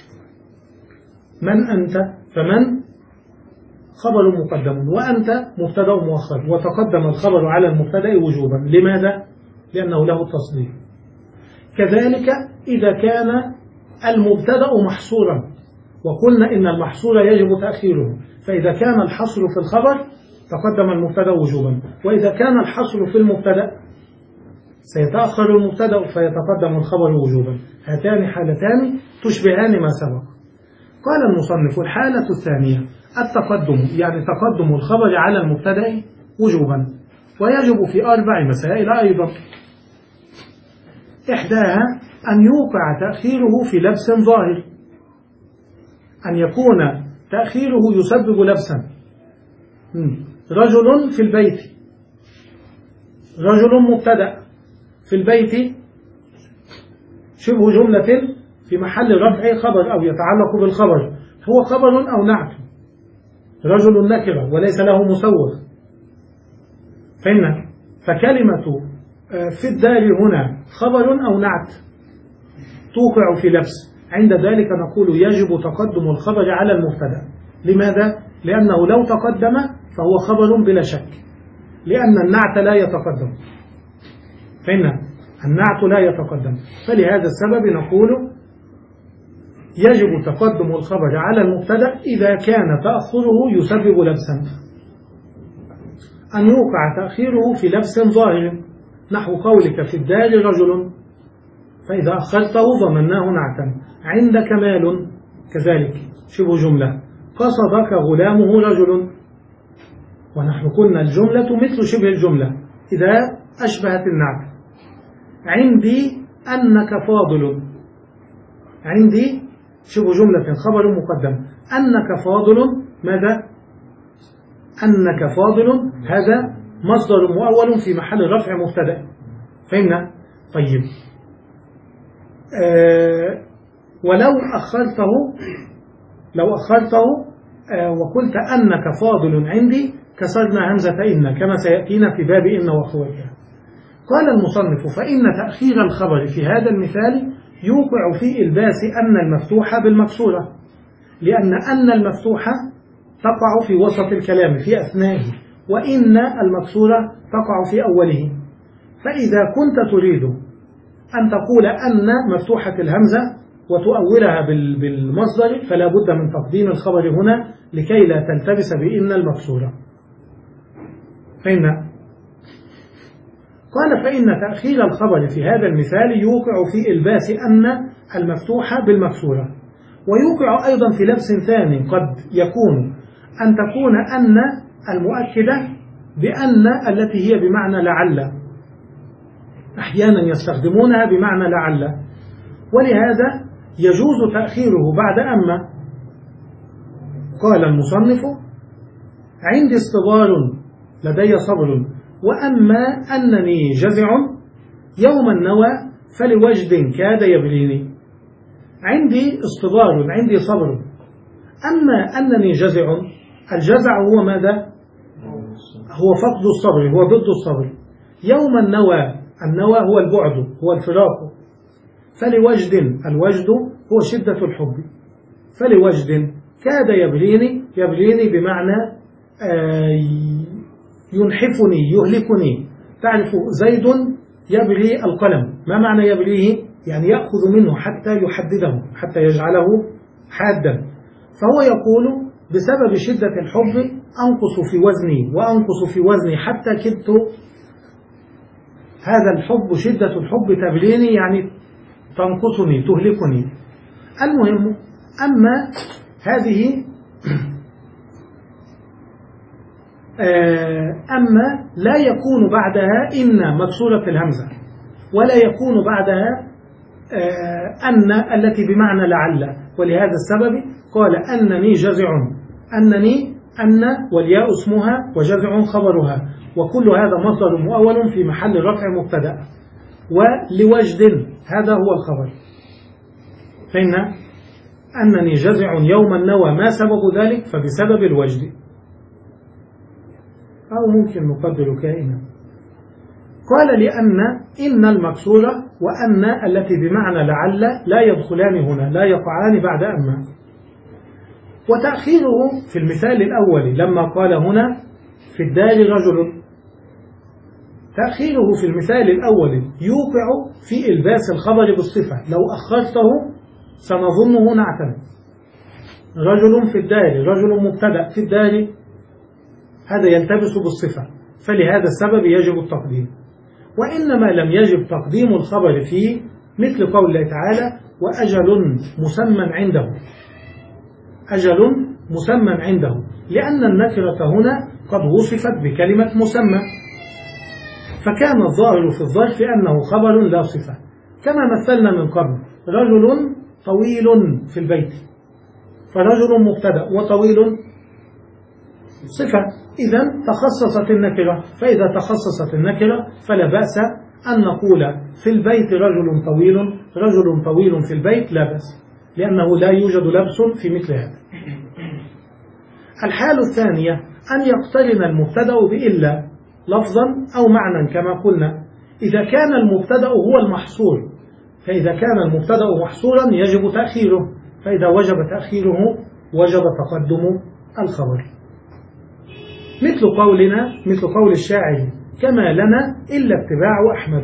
من أنت؟ فمن خبر مقدم وأنت مبتدأ مؤخر، وتقدم الخبر على المبتدأ وجوبا. لماذا؟ لأنه له التصدير. كذلك إذا كان المبتدأ محصورا، وقلنا إن المحصور يجب تأخيره، فإذا كان الحصر في الخبر تقدم المبتدأ وجوبا، وإذا كان الحصر في المبتدأ سيتأخر المبتدأ فيتقدم الخبر وجوبا. هاتان حالتان تشبهان ما سبق. قال المصنف: الحالة الثانية التقدم، يعني تقدم الخبر على المبتدأ وجوبا، ويجب في أربع مسائل أيضا. إحداها أن يوقع تأخيره في لبس ظاهر، أن يكون تأخيره يسبب لبسا. رجل في البيت، رجل مبتدأ في البيت شبه جملة في محل رفع خبر أو يتعلق بالخبر، هو خبر أو نعت. رجل نكرة وليس له مسوغ، فإن فكلمة في الدار هنا خبر أو نعت توقع في لبس. عند ذلك نقول يجب تقدم الخبر على المبتدأ. لماذا؟ لأنه لو تقدم فهو خبر بلا شك، لأن النعت لا يتقدم، فإن النعت لا يتقدم. فلهذا السبب نقول يجب تقدم الخبر على المبتدأ إذا كان تأخره يسبب لبسا. أن يوقع تأخيره في لبس ظاهر، نحو قولك في الدار رجل، فإذا أخرته ضمناه نعتا. عندك مال، كذلك شبه جملة. قصدك غلامه رجل، ونحن قلنا الجملة مثل شبه الجملة إذا أشبهت النعت. عندي أنك فاضل، عندي شبه جملة خبر مقدم، أنك فاضل. ماذا؟ أنك فاضل، هذا مصدر مؤول في محل رفع مبتدأ. فهمنا؟ طيب آه ولو أخرته لو أخرته آه وقلت أنك فاضل عندي كسرنا همزة إن كما سيأتينا في باب إن وأخواتها. قال المصنف: فإن تأخير الخبر في هذا المثال يوقع في إلباس أن المفتوحة بالمكسورة، لأن أن المفتوحة تقع في وسط الكلام في أثنائه، وإن المكسورة تقع في أوله. فإذا كنت تريد أن تقول أن مفتوحة الهمزة وتؤولها بالمصدر فلا بد من تقديم الخبر هنا لكي لا تلتبس بإن المكسورة. فإن قال: فإن تأخير الخبر في هذا المثال يوقع في إلباس أن المفتوحة بالمكسورة، ويوقع أيضا في لبس ثاني قد يكون أن تكون أن المؤكدة بأن التي هي بمعنى لعل، أحيانا يستخدمونها بمعنى لعل، ولهذا يجوز تأخيره بعد أما. قال المصنف: عندي اصطبار لدي صبر، وأما أنني جزع يوم النوى فلوجد كاد يبليني. عندي اصطبار، عندي صبر. أما أنني جزع، الجزع هو ماذا؟ هو فقد الصبر، هو ضد الصبر. يوم النوى، النوى هو البعد، هو الفراق. فلوجد، الوجد هو شدة الحب. فلوجد كاد يبليني، يبليني بمعنى آه ينحفني يهلكني. تعرف زيد يبلي القلم، ما معنى يبليه؟ يعني يأخذ منه حتى يحدده، حتى يجعله حادا. فهو يقول بسبب شدة الحب أنقص في وزني وأنقص في وزني حتى كدت. هذا الحب، شدة الحب تبليني يعني تنقصني تهلكني. المهم، أما هذه أما لا يكون بعدها إن مكسورة الهمزة، ولا يكون بعدها أن التي بمعنى لعل. ولهذا السبب قال: أنني جزع، أنني أن والياء اسمها وجزع خبرها، وكل هذا مصدر مؤول في محل رفع مبتدأ. ولوجد هذا هو الخبر. فإن أنني جزع يوم النوى، ما سبب ذلك؟ فبسبب الوجد، أو ممكن نقدر كائنا. قال: لأن إن المكسورة وأن التي بمعنى لعل لا يدخلان هنا، لا يقعان بعد أما. وتأخيره في المثال الأول لما قال هنا في الدار رجل، تأخيره في المثال الأول يوقع في إلباس الخبر بالصفة. لو أخرته سنظنه نعتا. رجل في الدار، رجل مبتدأ في الدار، هذا يلتبس بالصفة، فلهذا السبب يجب التقديم. وإنما لم يجب تقديم الخبر فيه مثل قول الله تعالى: وأجل مسمى عنده. أجل مسمى عنده، لأن النكرة هنا قد وصفت بكلمة مسمى، فكان الظاهر في الظرف أنه خبر لا صفة، كما مثلنا من قبل: رجل طويل في البيت، فرجل مبتدأ وطويل صفة. إذن تخصصت النكرة، فإذا تخصصت النكرة فلا بأس أن نقول في البيت رجل طويل، رجل طويل في البيت، لا بأس، لأنه لا يوجد لبس في مثل هذا. الحالة الثانية أن يقترن المبتدأ بإلا لفظا أو معنى كما قلنا، إذا كان المبتدأ هو المحصور. فإذا كان المبتدأ محصورا يجب تأخيره، فإذا وجب تأخيره وجب تقدم الخبر. مثل قولنا، مثل قول الشاعر: كما لنا إلا اتباع أحمد.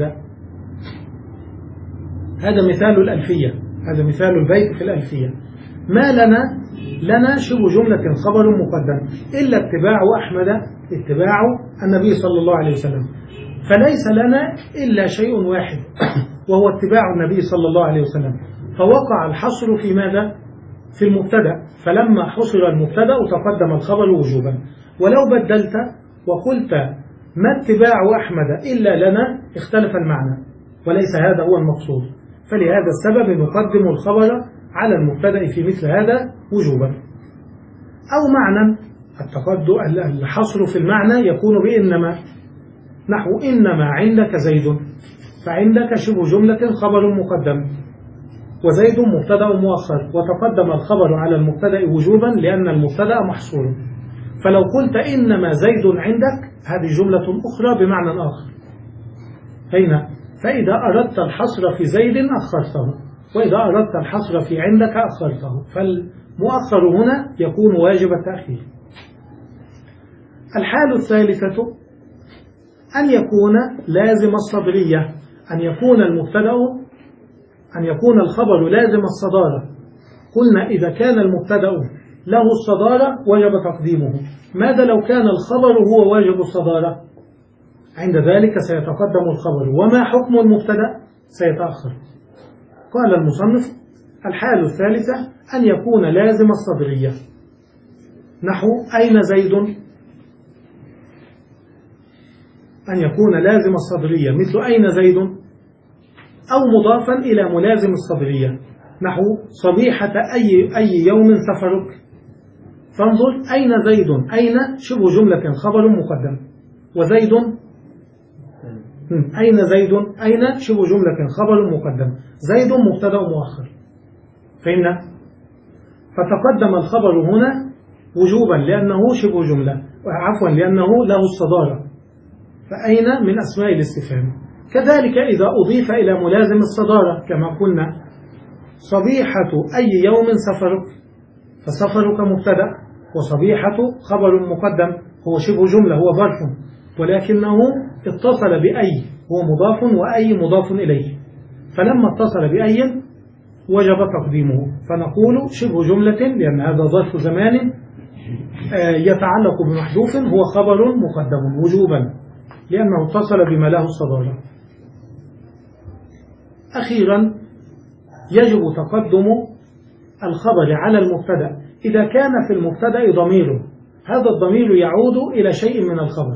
هذا مثال الألفية، هذا مثال البيت في الألفية. ما لنا، لنا شبه جملة خبر مقدم، إلا اتباع أحمد، اتباع النبي صلى الله عليه وسلم. فليس لنا إلا شيء واحد وهو اتباع النبي صلى الله عليه وسلم، فوقع الحصر في ماذا؟ في المبتدأ. فلما حصر المبتدأ تقدم الخبر وجوبا. ولو بدلت وقلت ما اتباع أحمد إلا لنا اختلف المعنى، وليس هذا هو المقصود. فلهذا السبب نقدم الخبر على المبتدأ في مثل هذا وجوبا. أو معنى التقدم الحصر في المعنى يكون بإنما، نحو إنما عندك زيد، فعندك شبه جملة خبر مقدم، وزيد مبتدأ مؤخر، وتقدم الخبر على المبتدأ وجوبا لأن المبتدأ محصور. فلو قلت إنما زيد عندك هذه جملة أخرى بمعنى آخر. هنا فإذا أردت الحصر في زيد أخرته، وإذا أردت الحصر في عندك أخرته، فالمؤخر هنا يكون واجب التأخير. الحال الثالثة أن يكون لازم الصدرية، أن يكون المبتدأ أن يكون الخبر لازم الصدارة. قلنا إذا كان المبتدأ له الصدارة وجب تقديمه. ماذا لو كان الخبر هو واجب الصدارة؟ عند ذلك سيتقدم الخبر، وما حكم المبتدأ؟ سيتأخر. قال المصنف: الحال الثالثة أن يكون لازم الصدرية، نحو أين زيد؟ أن يكون لازم الصدرية مثل أين زيد، أو مضافا إلى ملازم الصدرية، نحو صبيحة أي, أي يوم سفرك. فانظر أين زيد، أين شبه جملة خبر مقدم، وزيد أين زيد، أين شبه جملة خبر مقدم، زيد مبتدأ مؤخر. فهمنا؟ فتقدم الخبر هنا وجوبا لأنه شبه جملة، عفوا لأنه له الصدارة، فأين من أسماء الاستفهام. كذلك إذا أضيف إلى ملازم الصدارة كما قلنا صبيحة أي يوم سفرك، فسفرك مبتدأ وصبيحة خبر مقدم، هو شبه جملة، هو ظرف، ولكنه اتصل بأي، هو مضاف وأي مضاف إليه، فلما اتصل بأي وجب تقديمه، فنقول شبه جملة لأن هذا ظرف زمان يتعلق بمحذوف هو خبر مقدم وجوبا لأنه اتصل بما له الصدارة. أخيرا يجب تقدم الخبر على المبتدأ إذا كان في المبتدأ ضمير، هذا الضمير يعود إلى شيء من الخبر.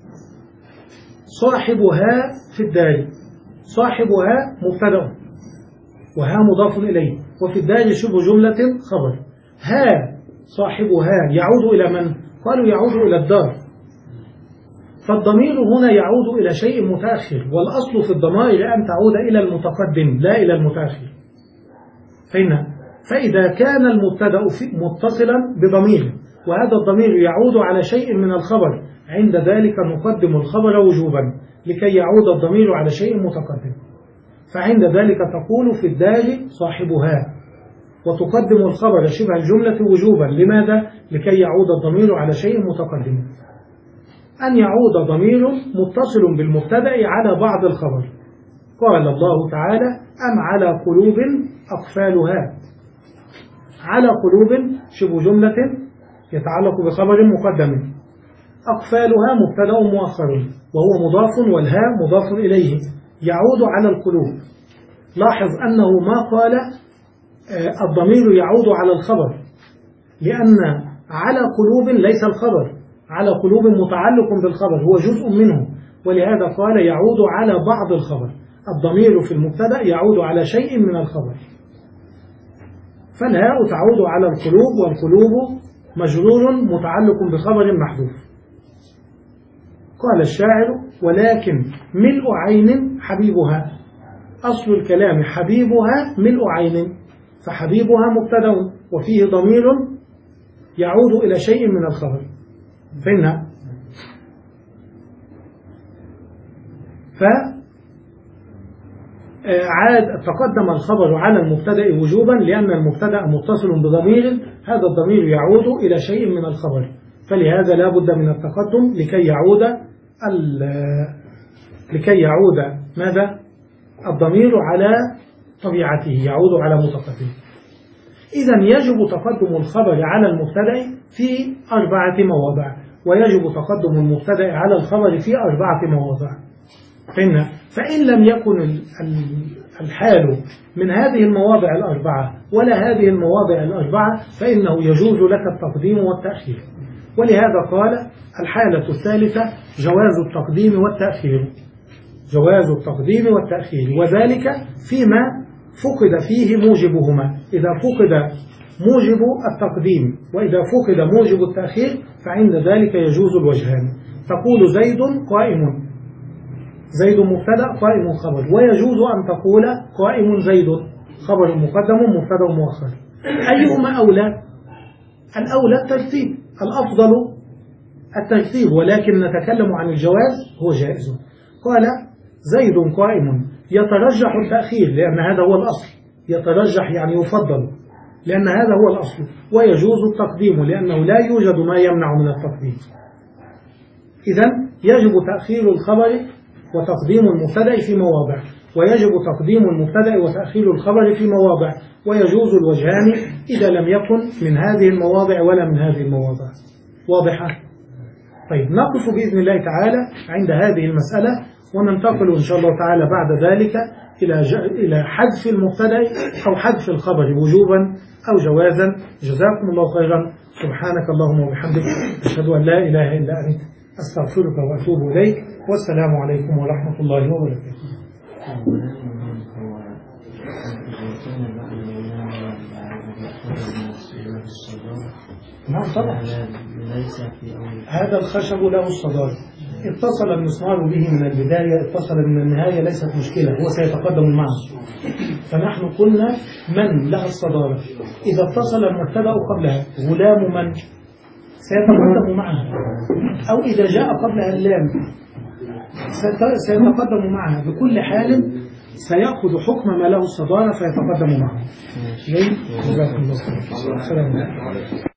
صاحبها في الدار، صاحبها مبتدأ وها مضاف إليه، وفي الدار شبه جملة خبر. ها صاحبها يعود إلى من؟ قالوا يعود إلى الدار، فالضمير هنا يعود إلى شيء متأخر، والأصل في الضمائر أن تعود إلى المتقدم لا إلى المتأخر. فإن فإذا كان المبتدأ متصلا بضمير وهذا الضمير يعود على شيء من الخبر، عند ذلك نقدم الخبر وجوبا لكي يعود الضمير على شيء متقدم. فعند ذلك تقول في الدار صاحبها، وتقدم الخبر شبه الجملة وجوبا. لماذا؟ لكي يعود الضمير على شيء متقدم. أن يعود ضمير متصل بالمبتدأ على بعض الخبر. قال الله تعالى: أم على قلوب أقفالها. على قلوب شبه جملة يتعلق بخبر مقدم، أقفالها مبتدأ مؤخر وهو مضاف والهاء مضاف إليه يعود على القلوب. لاحظ أنه ما قال الضمير يعود على الخبر، لأن على قلوب ليس الخبر، على قلوب متعلق بالخبر هو جزء منه، ولهذا قال يعود على بعض الخبر. الضمير في المبتدأ يعود على شيء من الخبر، فالهاء تعود على القلوب، والقلوب مجرور متعلق بخبر محذوف. قال الشاعر: ولكن ملء عين حبيبها. أصل الكلام حبيبها ملء عين، فحبيبها مبتدأ وفيه ضمير يعود إلى شيء من الخبر. فإن فعاد تقدم الخبر على المبتدأ وجوبا لأن المبتدأ متصل بضمير، هذا الضمير يعود إلى شيء من الخبر، فلهذا لا بد من التقدم لكي يعود لكي يعود ماذا؟ الضمير على طبيعته، يعود على متقدم. إذن يجب تقدم الخبر على المبتدأ في أربعة مواضع، ويجب تقدم المبتدأ على الخبر في أربعة مواضع. فإن فإن لم يكن الحال من هذه المواضع الأربعة ولا هذه المواضع الأربعة فإنه يجوز لك التقديم والتأخير. ولهذا قال: الحالة الثالثة جواز التقديم والتأخير، جواز التقديم والتأخير، وذلك فيما فقد فيه موجبهما. إذا فقد موجب التقديم، وإذا فقد موجب التأخير فعند ذلك يجوز الوجهان. تقول زيد قائم، زيد مبتدأ قائم خبر، ويجوز أن تقول قائم زيد خبر مقدم مبتدأ مؤخر. أيهما أولى؟ الأولى الترتيب، الأفضل الترتيب، ولكن نتكلم عن الجواز، هو جائز. قال زيد قائم يترجح التأخير لأن هذا هو الأصل، يترجح يعني يفضل لأن هذا هو الأصل، ويجوز التقديم لأنه لا يوجد ما يمنع من التقديم. إذن يجب تأخير الخبر وتقديم المبتدأ في مواضع، ويجب تقديم المبتدأ وتأخير الخبر في مواضع، ويجوز الوجهان إذا لم يكن من هذه المواضع ولا من هذه المواضع. واضحة؟ طيب نقف بإذن الله تعالى عند هذه المسألة، وننتقل إن شاء الله تعالى بعد ذلك إلى إلى حذف المبتدأ أو حذف الخبر وجوبا أو جوازا. جزاكم الله خيرا. سبحانك اللهم وبحمدك، أشهد أن لا إله إلا أنت، أستغفرك وأتوب إليك، والسلام عليكم ورحمة الله وبركاته. نعم طبعا، هذا الخشب له الصدارة، اتصل المسمار به من البداية، اتصل من النهاية، ليست مشكلة، هو سيتقدم معه. فنحن قلنا من له الصدارة، إذا اتصل المبتدأ قبلها غلام من سيتقدم معها، أو إذا جاء قبلها اللام سيتقدم معها. بكل حال سيأخذ حكم ما له الصدارة فيتقدم معه. جيد؟ جزاكم الله خير. السلام عليكم.